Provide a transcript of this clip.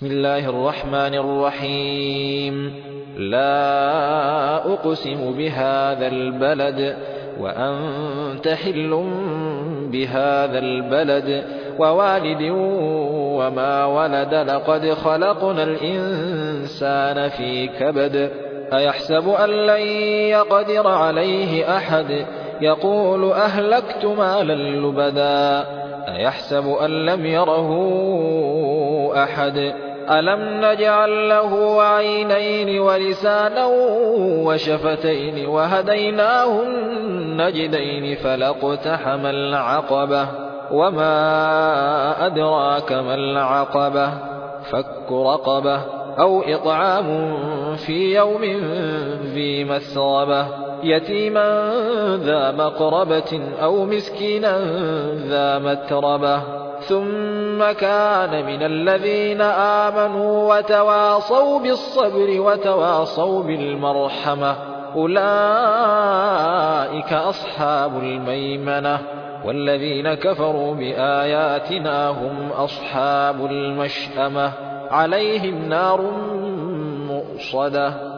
بسم الله الرحمن الرحيم لا أقسم بهذا البلد وأنت حل بهذا البلد ووالد وما ولد لقد خلقنا الإنسان في كبد أيحسب أن لن يقدر عليه أحد يقول أهلكت مالا لبدا أيحسب أن لم يره أحد ألم نجعل له عينين ولسانا وشفتين وهديناه النجدين فلاقتحم العقبة وما أدراك ما العقبة فك رقبة أو إطعام في يوم ذي مسغبة يتيما ذا مقربة أو مسكينا ذا متربة ثم كان من الذين آمنوا وتواصوا بالصبر وتواصوا بالمرحمة أولئك أصحاب الميمنة والذين كفروا بآياتنا هم أصحاب المشأمة عليهم نار مؤصدة